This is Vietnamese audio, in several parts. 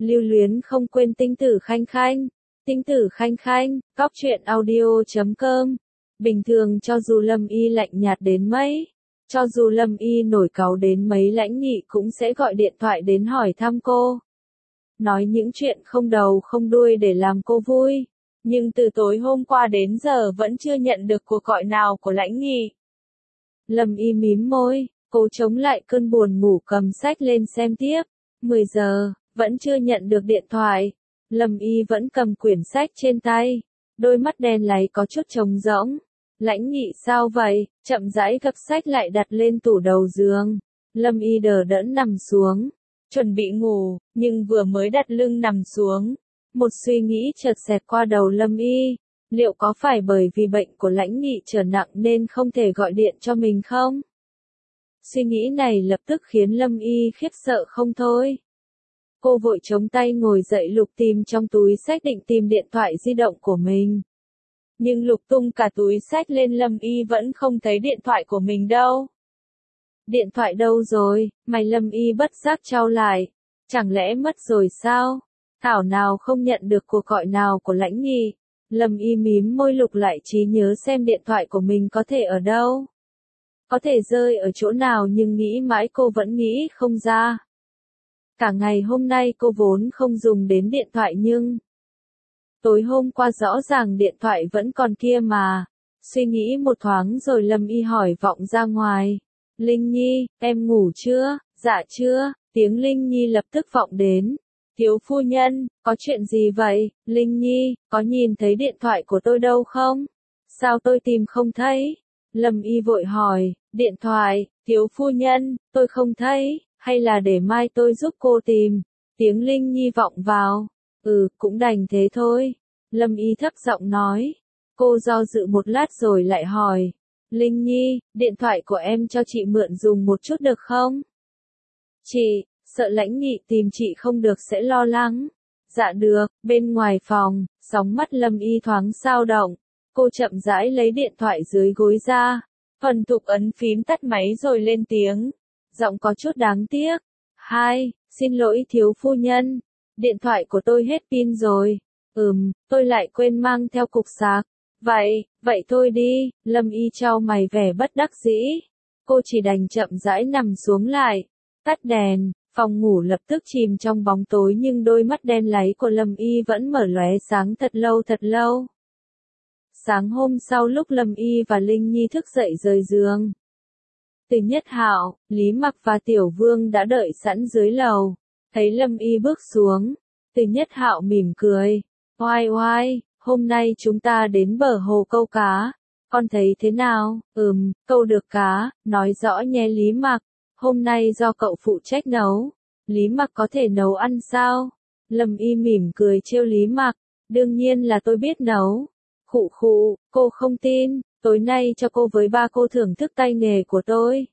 Lưu luyến không quên tinh tử khanh khanh. Tinh tử khanh khanh, cóc truyện audio.com. Bình thường cho dù Lâm Y lạnh nhạt đến mấy, cho dù Lâm Y nổi cáu đến mấy, Lãnh Nghị cũng sẽ gọi điện thoại đến hỏi thăm cô. Nói những chuyện không đầu không đuôi để làm cô vui. Nhưng từ tối hôm qua đến giờ vẫn chưa nhận được cuộc gọi nào của Lãnh Nghị. Lâm Y mím môi, cố chống lại cơn buồn ngủ cầm sách lên xem tiếp. 10 giờ, vẫn chưa nhận được điện thoại. Lâm Y vẫn cầm quyển sách trên tay. Đôi mắt đen láy có chút trống rỗng. Lãnh Nghị sao vậy? Chậm rãi gấp sách lại đặt lên tủ đầu giường. Lâm Y đờ đẫn nằm xuống. Chuẩn bị ngủ, nhưng vừa mới đặt lưng nằm xuống. Một suy nghĩ chợt xẹt qua đầu Lâm Y. Liệu có phải bởi vì bệnh của Lãnh Nghị trở nặng nên không thể gọi điện cho mình không? Suy nghĩ này lập tức khiến Lâm Y khiếp sợ không thôi. Cô vội chống tay ngồi dậy lục tìm trong túi sách định tìm điện thoại di động của mình. Nhưng lục tung cả túi sách lên Lâm Y vẫn không thấy điện thoại của mình đâu. Điện thoại đâu rồi? Mày Lâm Y bất giác chau lại. Chẳng lẽ mất rồi sao? Thảo nào không nhận được cuộc gọi nào của Lãnh Nghị. Lâm Y mím môi lục lại trí nhớ xem điện thoại của mình có thể ở đâu. Có thể rơi ở chỗ nào, nhưng nghĩ mãi cô vẫn nghĩ không ra. Cả ngày hôm nay cô vốn không dùng đến điện thoại nhưng tối hôm qua rõ ràng điện thoại vẫn còn kia mà. Suy nghĩ một thoáng rồi Lâm Y hỏi vọng ra ngoài. Linh Nhi, em ngủ chưa? Dạ chưa. Tiếng Linh Nhi lập tức vọng đến. Thiếu phu nhân, có chuyện gì vậy? Linh Nhi, có nhìn thấy điện thoại của tôi đâu không? Sao tôi tìm không thấy? Lâm Y vội hỏi, điện thoại, thiếu phu nhân, tôi không thấy, hay là để mai tôi giúp cô tìm? Tiếng Linh Nhi vọng vào. Cũng đành thế thôi. Lâm Y thấp giọng nói. Cô do dự một lát rồi lại hỏi. Linh Nhi, điện thoại của em cho chị mượn dùng một chút được không? Chị, sợ Lãnh Nghị tìm chị không được sẽ lo lắng. Dạ được. Bên ngoài phòng, sóng mắt Lâm Y thoáng dao động. Cô chậm rãi lấy điện thoại dưới gối ra. Thuần thục ấn phím tắt máy rồi lên tiếng. Giọng có chút đáng tiếc. Xin lỗi thiếu phu nhân. Điện thoại của tôi hết pin rồi. Tôi lại quên mang theo cục sạc. Vậy thôi đi. Lâm Y chau mày vẻ bất đắc dĩ. Cô chỉ đành chậm rãi nằm xuống lại. Tắt đèn, phòng ngủ lập tức chìm trong bóng tối, nhưng đôi mắt đen láy của Lâm Y vẫn mở lóe sáng thật lâu. Sáng hôm sau lúc Lâm Y và Linh Nhi thức dậy rời giường, Từ Nhất Hạo, Lý Mặc và Tiểu Vương đã đợi sẵn dưới lầu. Thấy Lâm Y bước xuống, Từ Nhất Hạo mỉm cười. Oai, hôm nay chúng ta đến bờ hồ câu cá. Con thấy thế nào? Câu được cá, nói rõ nhé Lý Mặc. Hôm nay do cậu phụ trách nấu. Lý Mặc có thể nấu ăn sao? Lâm Y mỉm cười trêu Lý Mặc. Đương nhiên là tôi biết nấu. Khụ, cô không tin. Tối nay cho cô với ba cô thưởng thức tay nghề của tôi.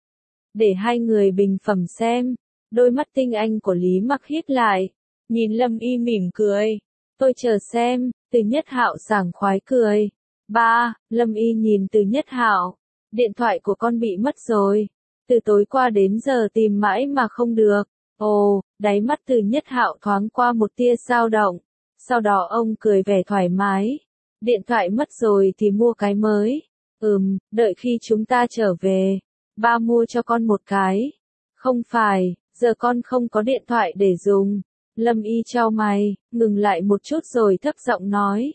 Để hai người bình phẩm xem. Đôi mắt tinh anh của Lý Mặc híp lại. Nhìn Lâm Y mỉm cười. Tôi chờ xem. Từ Nhất Hạo sảng khoái cười. Ba, Lâm Y nhìn Từ Nhất Hạo. Điện thoại của con bị mất rồi. Từ tối qua đến giờ tìm mãi mà không được. Ồ, đáy mắt Từ Nhất Hạo thoáng qua một tia dao động. Sau đó ông cười vẻ thoải mái. Điện thoại mất rồi thì mua cái mới. Đợi khi chúng ta trở về, ba mua cho con một cái. Không phải, giờ con không có điện thoại để dùng. Lâm Y chau mày, ngừng lại một chút rồi thấp giọng nói.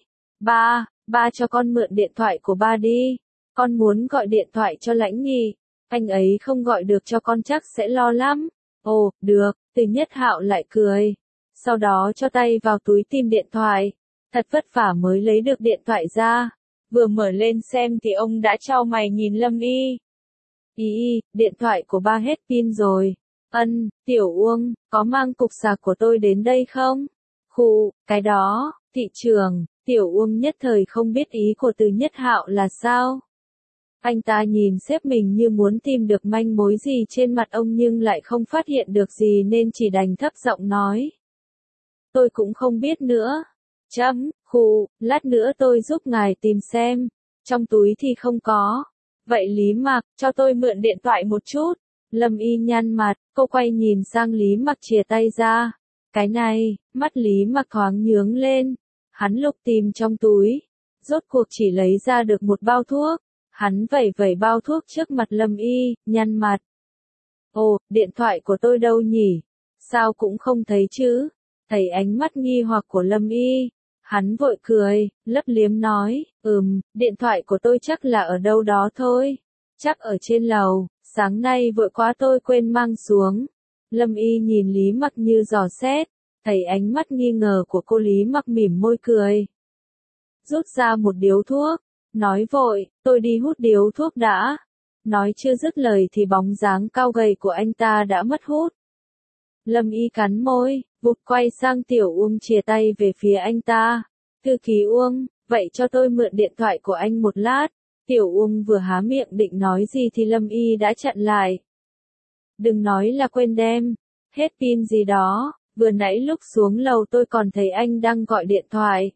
Ba cho con mượn điện thoại của ba đi. Con muốn gọi điện thoại cho Lãnh Nghị. Anh ấy không gọi được cho con chắc sẽ lo lắm. Ồ, được. Từ Nhất Hạo lại cười. Sau đó cho tay vào túi tìm điện thoại. Thật vất vả mới lấy được điện thoại ra. Vừa mở lên xem thì ông đã chau mày nhìn Lâm Y. Điện thoại của ba hết pin rồi. Tiểu Uông, có mang cục sạc của tôi đến đây không? Cái đó, thị trường. Tiểu Uông nhất thời không biết ý của Từ Nhất Hạo là sao. Anh ta nhìn sếp mình như muốn tìm được manh mối gì trên mặt ông nhưng lại không phát hiện được gì nên chỉ đành thấp giọng nói. Tôi cũng không biết nữa. Lát nữa tôi giúp ngài tìm xem. Trong túi thì không có. Vậy Lý Mặc, cho tôi mượn điện thoại một chút. Lâm Y nhăn mặt, cô quay nhìn sang Lý Mặc chìa tay ra. Cái này, mắt Lý Mặc thoáng nhướng lên. Hắn lục tìm trong túi. Rốt cuộc chỉ lấy ra được một bao thuốc. Hắn vẩy vẩy bao thuốc trước mặt Lâm Y, nhăn mặt. Ồ, điện thoại của tôi đâu nhỉ? Sao cũng không thấy chứ? Thấy ánh mắt nghi hoặc của Lâm Y. Hắn vội cười, lấp liếm nói, điện thoại của tôi chắc là ở đâu đó thôi. Chắc ở trên lầu, sáng nay vội quá tôi quên mang xuống. Lâm Y nhìn Lý Mặc như dò xét, thấy ánh mắt nghi ngờ của cô, Lý Mặc mỉm môi cười. Rút ra một điếu thuốc, nói vội, tôi đi hút điếu thuốc đã. Nói chưa dứt lời thì bóng dáng cao gầy của anh ta đã mất hút. Lâm Y cắn môi, vụt quay sang Tiểu Uông chìa tay về phía anh ta. Thư ký Uông, vậy cho tôi mượn điện thoại của anh một lát. Tiểu Uông vừa há miệng định nói gì thì Lâm Y đã chặn lại. Đừng nói là quên đem, hết pin gì đó, vừa nãy lúc xuống lầu tôi còn thấy anh đang gọi điện thoại.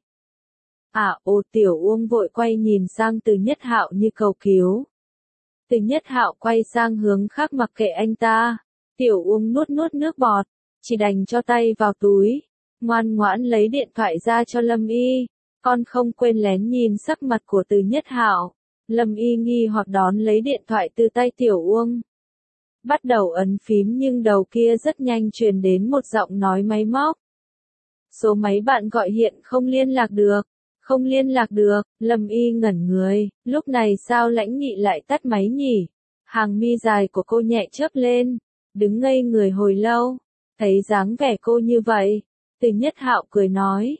Tiểu Uông vội quay nhìn sang Từ Nhất Hạo như cầu cứu. Từ Nhất Hạo quay sang hướng khác mặc kệ anh ta. Tiểu Uông nuốt nước bọt, chỉ đành cho tay vào túi, ngoan ngoãn lấy điện thoại ra cho Lâm Y. Con không quên lén nhìn sắc mặt của Từ Nhất Hạo. Lâm Y nghi hoặc đón lấy điện thoại từ tay Tiểu Uông. Bắt đầu ấn phím nhưng đầu kia rất nhanh truyền đến một giọng nói máy móc. Số máy bạn gọi hiện không liên lạc được. Không liên lạc được, Lâm Y ngẩn người, lúc này sao Lãnh Nghị lại tắt máy nhỉ? Hàng mi dài của cô nhẹ chớp lên, đứng ngây người hồi lâu, thấy dáng vẻ cô như vậy. Từ Nhất Hạo cười nói,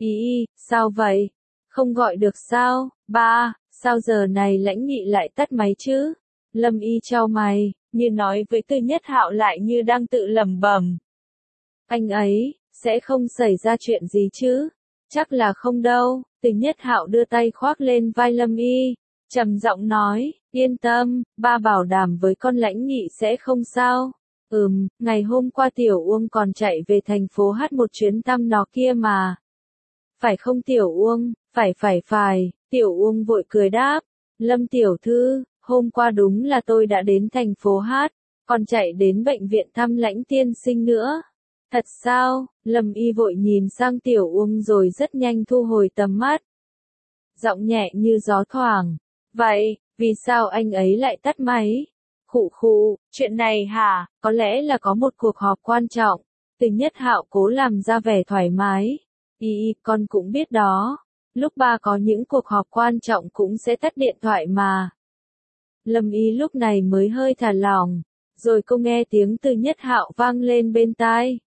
sao vậy? Không gọi được sao? Ba, sao giờ này Lãnh Nghị lại tắt máy chứ? Lâm Y chau mày, như nói với Từ Nhất Hạo lại như đang tự lẩm bẩm. Anh ấy, sẽ không xảy ra chuyện gì chứ? Chắc là không đâu. Từ Nhất Hạo đưa tay khoác lên vai Lâm Y, trầm giọng nói, yên tâm, ba bảo đảm với con Lãnh Nghị sẽ không sao. Ngày hôm qua Tiểu Uông còn chạy về thành phố hát một chuyến thăm nó kia mà. Phải không Tiểu Uông? Phải, Tiểu Uông vội cười đáp, Lâm tiểu thư, hôm qua đúng là tôi đã đến thành phố hát, còn chạy đến bệnh viện thăm Lãnh tiên sinh nữa. Thật sao? Lâm Y vội nhìn sang Tiểu Uông rồi rất nhanh thu hồi tầm mắt. Giọng nhẹ như gió thoảng. Vậy, vì sao anh ấy lại tắt máy? Khụ, chuyện này hả? Có lẽ là có một cuộc họp quan trọng. Từ Nhất Hạo cố làm ra vẻ thoải mái. Con cũng biết đó. Lúc ba có những cuộc họp quan trọng cũng sẽ tắt điện thoại mà. Lâm Y lúc này mới hơi thả lỏng. Rồi cô nghe tiếng Từ Nhất Hạo vang lên bên tai.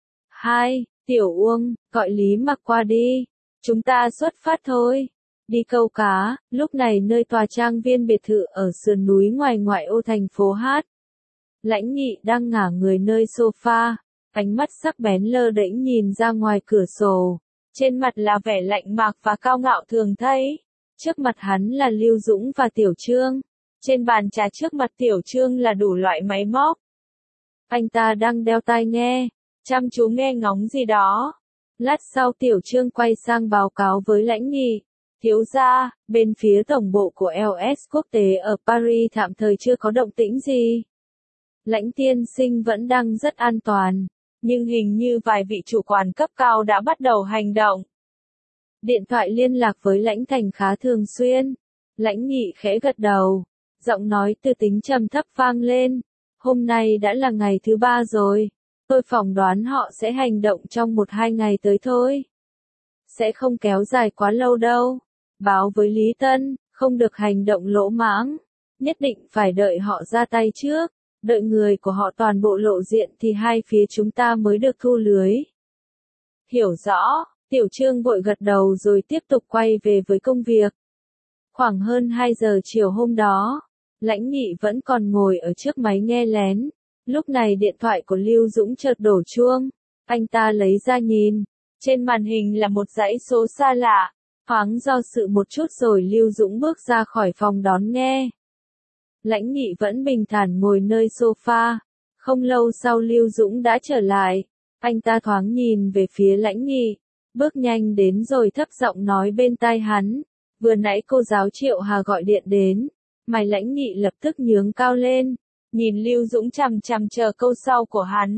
Tiểu Uông, gọi Lý Mặc qua đi. Chúng ta xuất phát thôi. Đi câu cá, lúc này nơi tòa trang viên biệt thự ở sườn núi ngoài ngoại ô thành phố hát. Lãnh Nghị đang ngả người nơi sofa, ánh mắt sắc bén lơ đễnh nhìn ra ngoài cửa sổ. Trên mặt là vẻ lạnh mạc và cao ngạo thường thấy. Trước mặt hắn là Lưu Dũng và Tiểu Trương. Trên bàn trà trước mặt Tiểu Trương là đủ loại máy móc. Anh ta đang đeo tai nghe, chăm chú nghe ngóng gì đó. Lát sau Tiểu Trương quay sang báo cáo với Lãnh Nghị. Thiếu gia, bên phía tổng bộ của LS quốc tế ở Paris tạm thời chưa có động tĩnh gì. Lãnh tiên sinh vẫn đang rất an toàn, nhưng hình như vài vị chủ quản cấp cao đã bắt đầu hành động. Điện thoại liên lạc với Lãnh Thành khá thường xuyên. Lãnh Nghị khẽ gật đầu, giọng nói từ tính trầm thấp vang lên. Hôm nay đã là ngày thứ 3 rồi. Tôi phỏng đoán họ sẽ hành động trong 1-2 ngày tới thôi. Sẽ không kéo dài quá lâu đâu. Báo với Lý Tân, không được hành động lỗ mãng. Nhất định phải đợi họ ra tay trước. Đợi người của họ toàn bộ lộ diện thì hai phía chúng ta mới được thu lưới. Hiểu rõ, Tiểu Trương vội gật đầu rồi tiếp tục quay về với công việc. Khoảng hơn 2 giờ chiều hôm đó, Lãnh Nghị vẫn còn ngồi ở trước máy nghe lén. Lúc này điện thoại của Lưu Dũng chợt đổ chuông. Anh ta lấy ra nhìn. Trên màn hình là một dãy số xa lạ. Thoáng do dự một chút rồi Lưu Dũng bước ra khỏi phòng đón nghe. Lãnh Nghị vẫn bình thản ngồi nơi sofa. Không lâu sau Lưu Dũng đã trở lại. Anh ta thoáng nhìn về phía Lãnh Nghị. Bước nhanh đến rồi thấp giọng nói bên tai hắn. Vừa nãy cô giáo Triệu Hà gọi điện đến. Mày Lãnh Nghị lập tức nhướng cao lên. Nhìn Lưu Dũng chằm chằm chờ câu sau của hắn.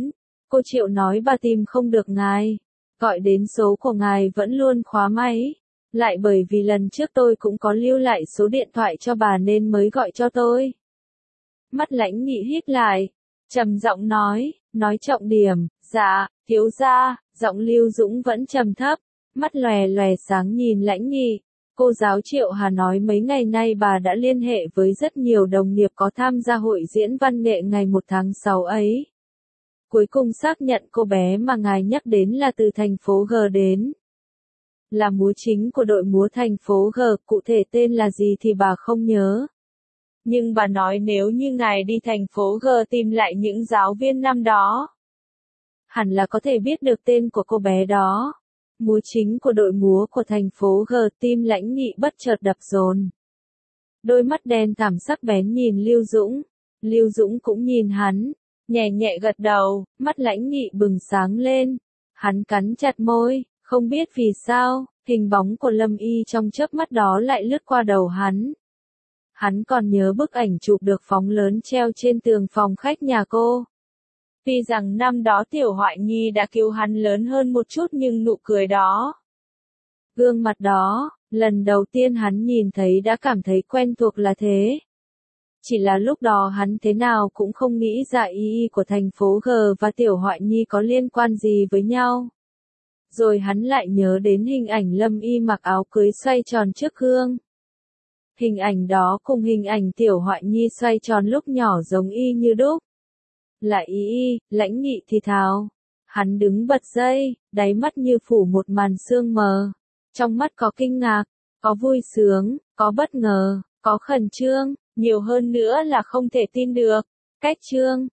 Cô Triệu nói bà tìm không được ngài. Gọi đến số của ngài vẫn luôn khóa máy. Lại bởi vì lần trước tôi cũng có lưu lại số điện thoại cho bà nên mới gọi cho tôi. Mắt Lãnh Nghị híp lại, trầm giọng nói trọng điểm, dạ, thiếu gia, giọng Lưu Dũng vẫn trầm thấp, mắt lòe lòe sáng nhìn Lãnh Nghị. Cô giáo Triệu Hà nói mấy ngày nay bà đã liên hệ với rất nhiều đồng nghiệp có tham gia hội diễn văn nghệ ngày 1 tháng 6 ấy. Cuối cùng xác nhận cô bé mà ngài nhắc đến là từ thành phố G đến. Là múa chính của đội múa thành phố G, cụ thể tên là gì thì bà không nhớ. Nhưng bà nói nếu như ngài đi thành phố G tìm lại những giáo viên năm đó, hẳn là có thể biết được tên của cô bé đó. Múa chính của đội múa của thành phố G, tim Lãnh Nghị bất chợt đập dồn. Đôi mắt đen thẳm sắc bén nhìn Lưu Dũng. Lưu Dũng cũng nhìn hắn, nhẹ nhẹ gật đầu, mắt Lãnh Nghị bừng sáng lên. Hắn cắn chặt môi, không biết vì sao, hình bóng của Lâm Y trong chớp mắt đó lại lướt qua đầu hắn. Hắn còn nhớ bức ảnh chụp được phóng lớn treo trên tường phòng khách nhà cô. Tuy rằng năm đó Tiểu Hoại Nhi đã cứu hắn lớn hơn một chút nhưng nụ cười đó, gương mặt đó, lần đầu tiên hắn nhìn thấy đã cảm thấy quen thuộc là thế. Chỉ là lúc đó hắn thế nào cũng không nghĩ ra ý của thành phố G và Tiểu Hoại Nhi có liên quan gì với nhau. Rồi hắn lại nhớ đến hình ảnh Lâm Y mặc áo cưới xoay tròn trước gương. Hình ảnh đó cùng hình ảnh Tiểu Hoại Nhi xoay tròn lúc nhỏ giống y như đúc. Là y, Lãnh Nghị thì thào. Hắn đứng bật dậy, đáy mắt như phủ một màn sương mờ. Trong mắt có kinh ngạc, có vui sướng, có bất ngờ, có khẩn trương, nhiều hơn nữa là không thể tin được. Cách trương,